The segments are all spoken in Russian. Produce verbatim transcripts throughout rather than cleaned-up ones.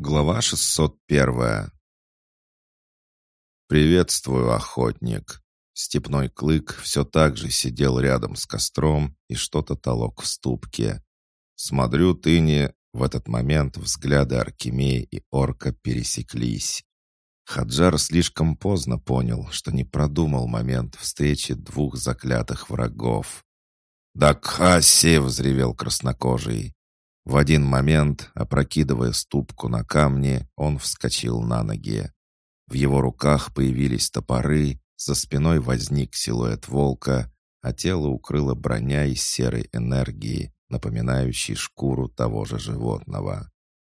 Глава шестьсот первая. «Приветствую, охотник!» Степной клык все так же сидел рядом с костром и что-то толок в ступке. «Смотрю, ты не...» В этот момент взгляды Аркемии и орка пересеклись. Хаджар слишком поздно понял, что не продумал момент встречи двух заклятых врагов. «Дакхаси!» — взревел краснокожий. В один момент, опрокидывая ступку на камни, он вскочил на ноги. В его руках появились топоры, за спиной возник силуэт волка, а тело укрыла броня из серой энергии, напоминающей шкуру того же животного.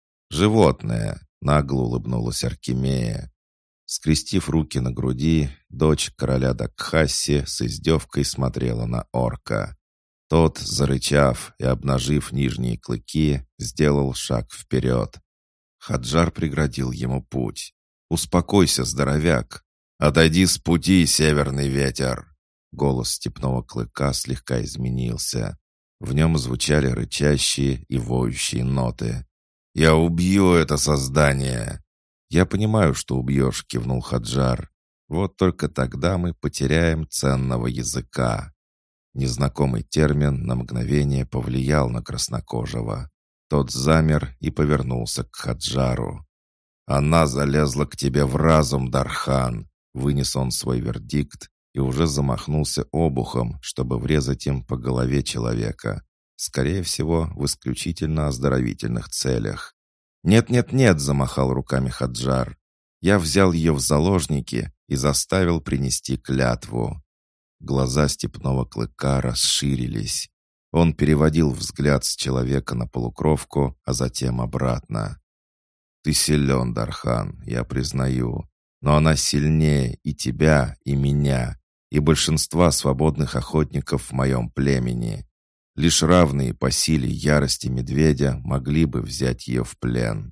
«Животное!» — нагло улыбнулась Аркемия. Скрестив руки на груди, дочь короля Дакхаси с издевкой смотрела на орка. Тот, зарычав и обнажив нижние клыки, сделал шаг вперед. Хаджар преградил ему путь. «Успокойся, здоровяк! Отойди с пути, северный ветер!» Голос степного клыка слегка изменился. В нем звучали рычащие и воющие ноты. «Я убью это создание!» «Я понимаю, что убьешь», — кивнул Хаджар. «Вот только тогда мы потеряем ценного языка». Незнакомый термин на мгновение повлиял на краснокожего. Тот замер и повернулся к Хаджару. «Она залезла к тебе в разум, Дархан!» Вынес он свой вердикт и уже замахнулся обухом, чтобы врезать им по голове человека. Скорее всего, в исключительно оздоровительных целях. «Нет-нет-нет!» — замахал руками Хаджар. «Я взял ее в заложники и заставил принести клятву». Глаза степного клыка расширились. Он переводил взгляд с человека на полукровку, а затем обратно. «Ты силен, Дархан, я признаю, но она сильнее и тебя, и меня, и большинства свободных охотников в моем племени. Лишь равные по силе ярости медведя могли бы взять ее в плен.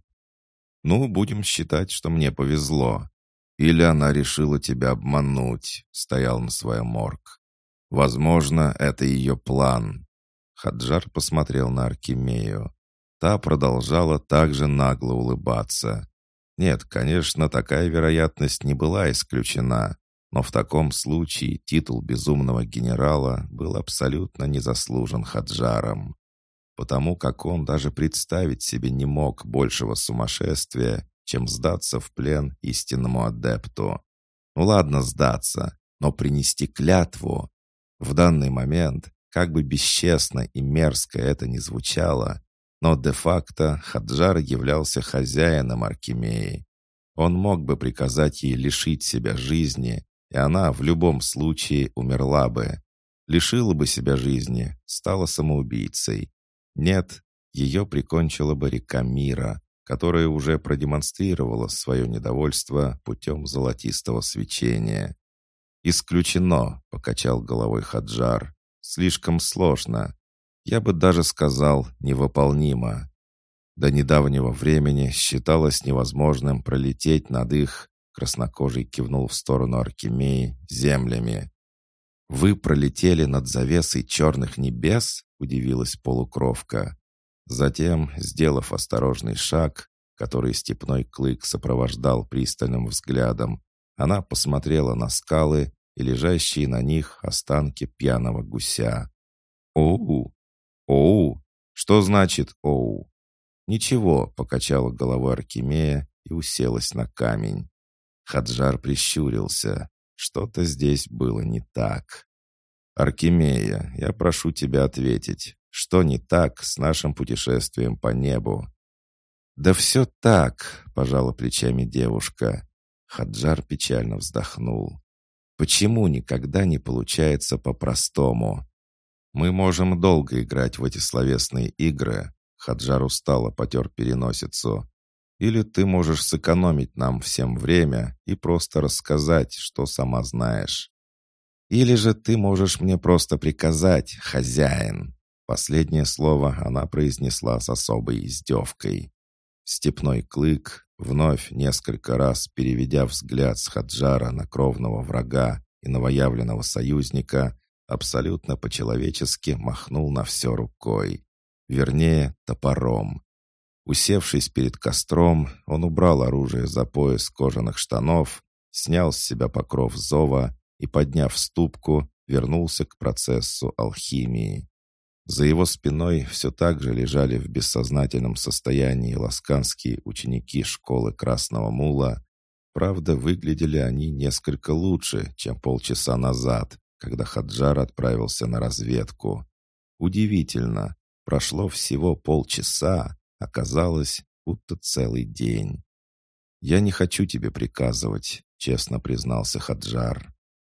Ну, будем считать, что мне повезло. Или она решила тебя обмануть», — стоял на своем орк. «Возможно, это ее план». Хаджар посмотрел на Аркемию. Та продолжала также нагло улыбаться. Нет, конечно, такая вероятность не была исключена, но в таком случае титул безумного генерала был абсолютно незаслужен Хаджаром, потому как он даже представить себе не мог большего сумасшествия, чем сдаться в плен истинному адепту. Ну ладно сдаться, но принести клятву. В данный момент, как бы бесчестно и мерзко это ни звучало, но де-факто Хаджар являлся хозяином Аркемии. Он мог бы приказать ей лишить себя жизни, и она в любом случае умерла бы. Лишила бы себя жизни, стала самоубийцей. Нет, ее прикончила бы река мира, которая уже продемонстрировала свое недовольство путем золотистого свечения. «Исключено», — покачал головой Хаджар. «Слишком сложно. Я бы даже сказал, невыполнимо. До недавнего времени считалось невозможным пролететь над их...» Краснокожий кивнул в сторону Аркемии землями. «Вы пролетели над завесой черных небес?» — удивилась полукровка. Затем, сделав осторожный шаг, который степной клык сопровождал пристальным взглядом, она посмотрела на скалы и лежащие на них останки пьяного гуся. «Оу! Оу! Что значит оу?» «Ничего», — покачала головой Аркемия и уселась на камень. Хаджар прищурился. Что-то здесь было не так. «Аркемия, я прошу тебя ответить, что не так с нашим путешествием по небу?» «Да все так», — пожала плечами девушка. Хаджар печально вздохнул. «Почему никогда не получается по-простому? Мы можем долго играть в эти словесные игры», — Хаджар устало потер переносицу. «Или ты можешь сэкономить нам всем время и просто рассказать, что сама знаешь. Или же ты можешь мне просто приказать, хозяин». Последнее слово она произнесла с особой издевкой. Степной клык, вновь несколько раз переведя взгляд с Хаджара на кровного врага и новоявленного союзника, абсолютно по-человечески махнул на все рукой. Вернее, топором. Усевшись перед костром, он убрал оружие за пояс кожаных штанов, снял с себя покров зова и, подняв ступку, вернулся к процессу алхимии. За его спиной все так же лежали в бессознательном состоянии ласканские ученики школы Красного Мула. Правда, выглядели они несколько лучше, чем полчаса назад, когда Хаджар отправился на разведку. Удивительно, прошло всего полчаса, оказалось, будто целый день. «Я не хочу тебе приказывать», — честно признался Хаджар.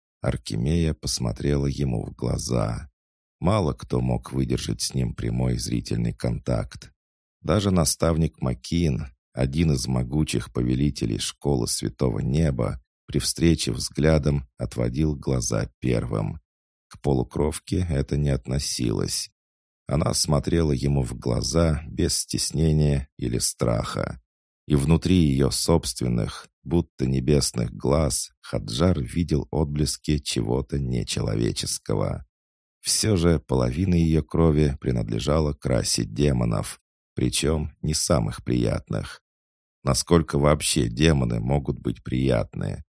Аркемия посмотрела ему в глаза. Мало кто мог выдержать с ним прямой зрительный контакт. Даже наставник Макин, один из могучих повелителей школы Святого Неба, при встрече взглядом отводил глаза первым. К полукровке это не относилось. Она смотрела ему в глаза без стеснения или страха. И внутри ее собственных, будто небесных глаз, Хаджар видел отблески чего-то нечеловеческого. Все же половина ее крови принадлежала к расе демонов, причем не самых приятных. Насколько вообще демоны могут быть приятны?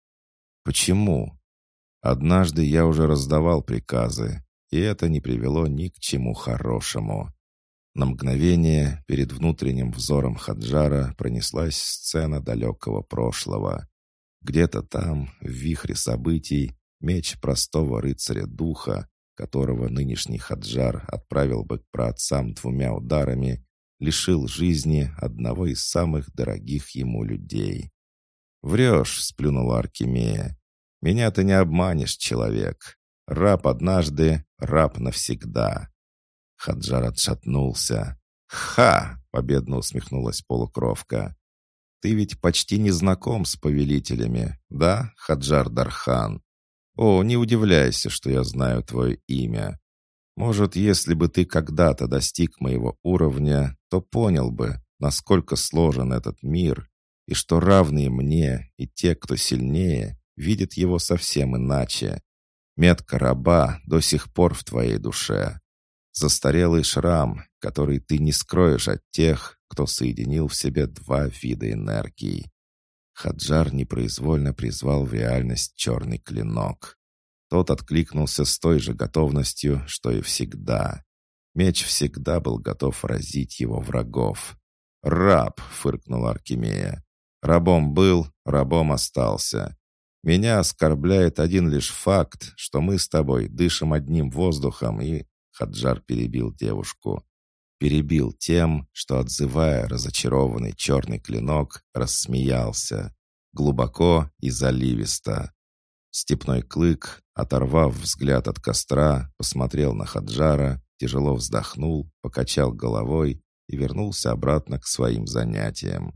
Почему? Однажды я уже раздавал приказы, и это не привело ни к чему хорошему. На мгновение перед внутренним взором Хаджара пронеслась сцена далекого прошлого. Где-то там, в вихре событий, меч простого рыцаря духа, которого нынешний Хаджар отправил бы к праотцам двумя ударами, лишил жизни одного из самых дорогих ему людей. «Врешь», — сплюнула Аркемия. «Меня ты не обманешь, человек. Раб однажды, раб навсегда». Хаджар отшатнулся. «Ха!» — победно усмехнулась полукровка. «Ты ведь почти не знаком с повелителями, да, Хаджар Дархан? О, не удивляйся, что я знаю твое имя. Может, если бы ты когда-то достиг моего уровня, то понял бы, насколько сложен этот мир, и что равные мне и те, кто сильнее, видят его совсем иначе. Метка раба до сих пор в твоей душе. Застарелый шрам, который ты не скроешь от тех, кто соединил в себе два вида энергии». Хаджар непроизвольно призвал в реальность черный клинок. Тот откликнулся с той же готовностью, что и всегда. Меч всегда был готов разить его врагов. «Раб!» — фыркнула Аркемия. «Рабом был, рабом остался. Меня оскорбляет один лишь факт, что мы с тобой дышим одним воздухом и...» Хаджар перебил девушку. Перебил тем, что, отзывая разочарованный черный клинок, рассмеялся. Глубоко и заливисто. Степной клык, оторвав взгляд от костра, посмотрел на Хаджара, тяжело вздохнул, покачал головой и вернулся обратно к своим занятиям.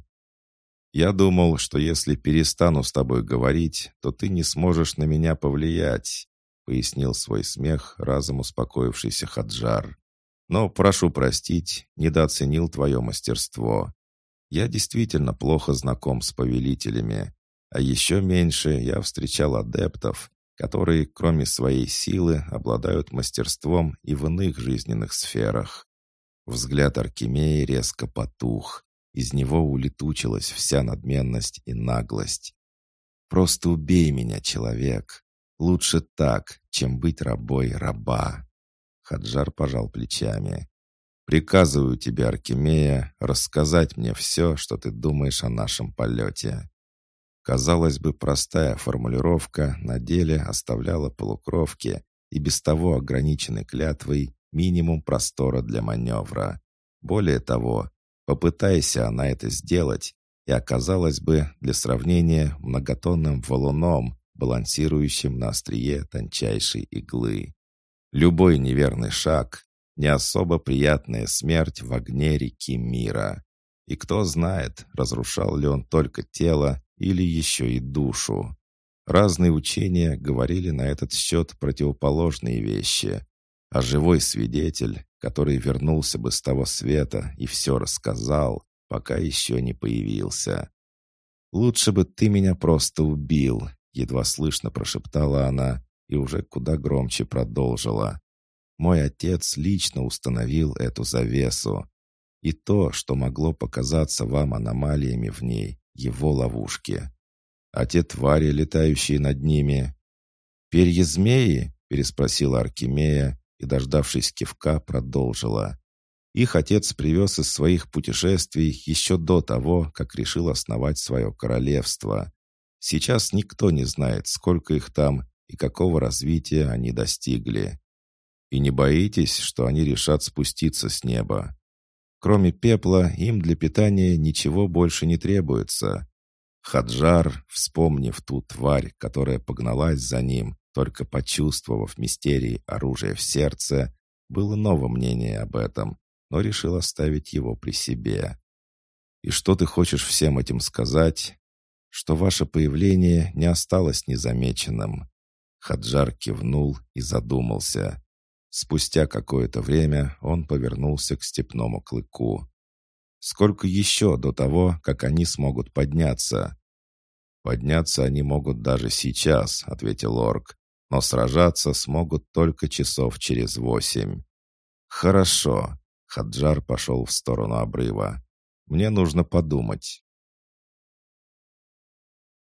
«Я думал, что если перестану с тобой говорить, то ты не сможешь на меня повлиять», пояснил свой смех разом успокоившийся Хаджар. «Но, прошу простить, недооценил твое мастерство. Я действительно плохо знаком с повелителями, а еще меньше я встречал адептов, которые, кроме своей силы, обладают мастерством и в иных жизненных сферах». Взгляд Аркемии резко потух. Из него улетучилась вся надменность и наглость. «Просто убей меня, человек. Лучше так, чем быть рабой раба». Хаджар пожал плечами. «Приказываю тебе, Аркемия, рассказать мне все, что ты думаешь о нашем полете». Казалось бы, простая формулировка на деле оставляла полукровке и без того ограниченной клятвой минимум простора для маневра. Более того, попытайся она это сделать, и оказалось бы, для сравнения, многотонным валуном, балансирующим на острие тончайшей иглы. Любой неверный шаг — не особо приятная смерть в огне реки мира. И кто знает, разрушал ли он только тело или еще и душу. Разные учения говорили на этот счет противоположные вещи. А живой свидетель, который вернулся бы с того света и все рассказал, пока еще не появился. «Лучше бы ты меня просто убил», — едва слышно прошептала она и уже куда громче продолжила. «Мой отец лично установил эту завесу. и то, что могло показаться вам аномалиями в ней, его ловушки. А те твари, летающие над ними... «Перья змеи?» — переспросила Аркемия и, дождавшись кивка, продолжила. Их отец привез из своих путешествий еще до того, как решил основать свое королевство. Сейчас никто не знает, сколько их там и какого развития они достигли. И не боитесь, что они решат спуститься с неба? Кроме пепла, им для питания ничего больше не требуется. Хаджар, вспомнив ту тварь, которая погналась за ним, только почувствовав мистерий оружия в сердце, было новое мнение об этом, но решил оставить его при себе. «И что ты хочешь всем этим сказать?» «Что ваше появление не осталось незамеченным». Хаджар кивнул и задумался. Спустя какое-то время он повернулся к степному клыку. «Сколько еще до того, как они смогут подняться?» «Подняться они могут даже сейчас», — ответил орк, «но сражаться смогут только часов через восемь». «Хорошо», — Хаджар пошел в сторону обрыва. «Мне нужно подумать».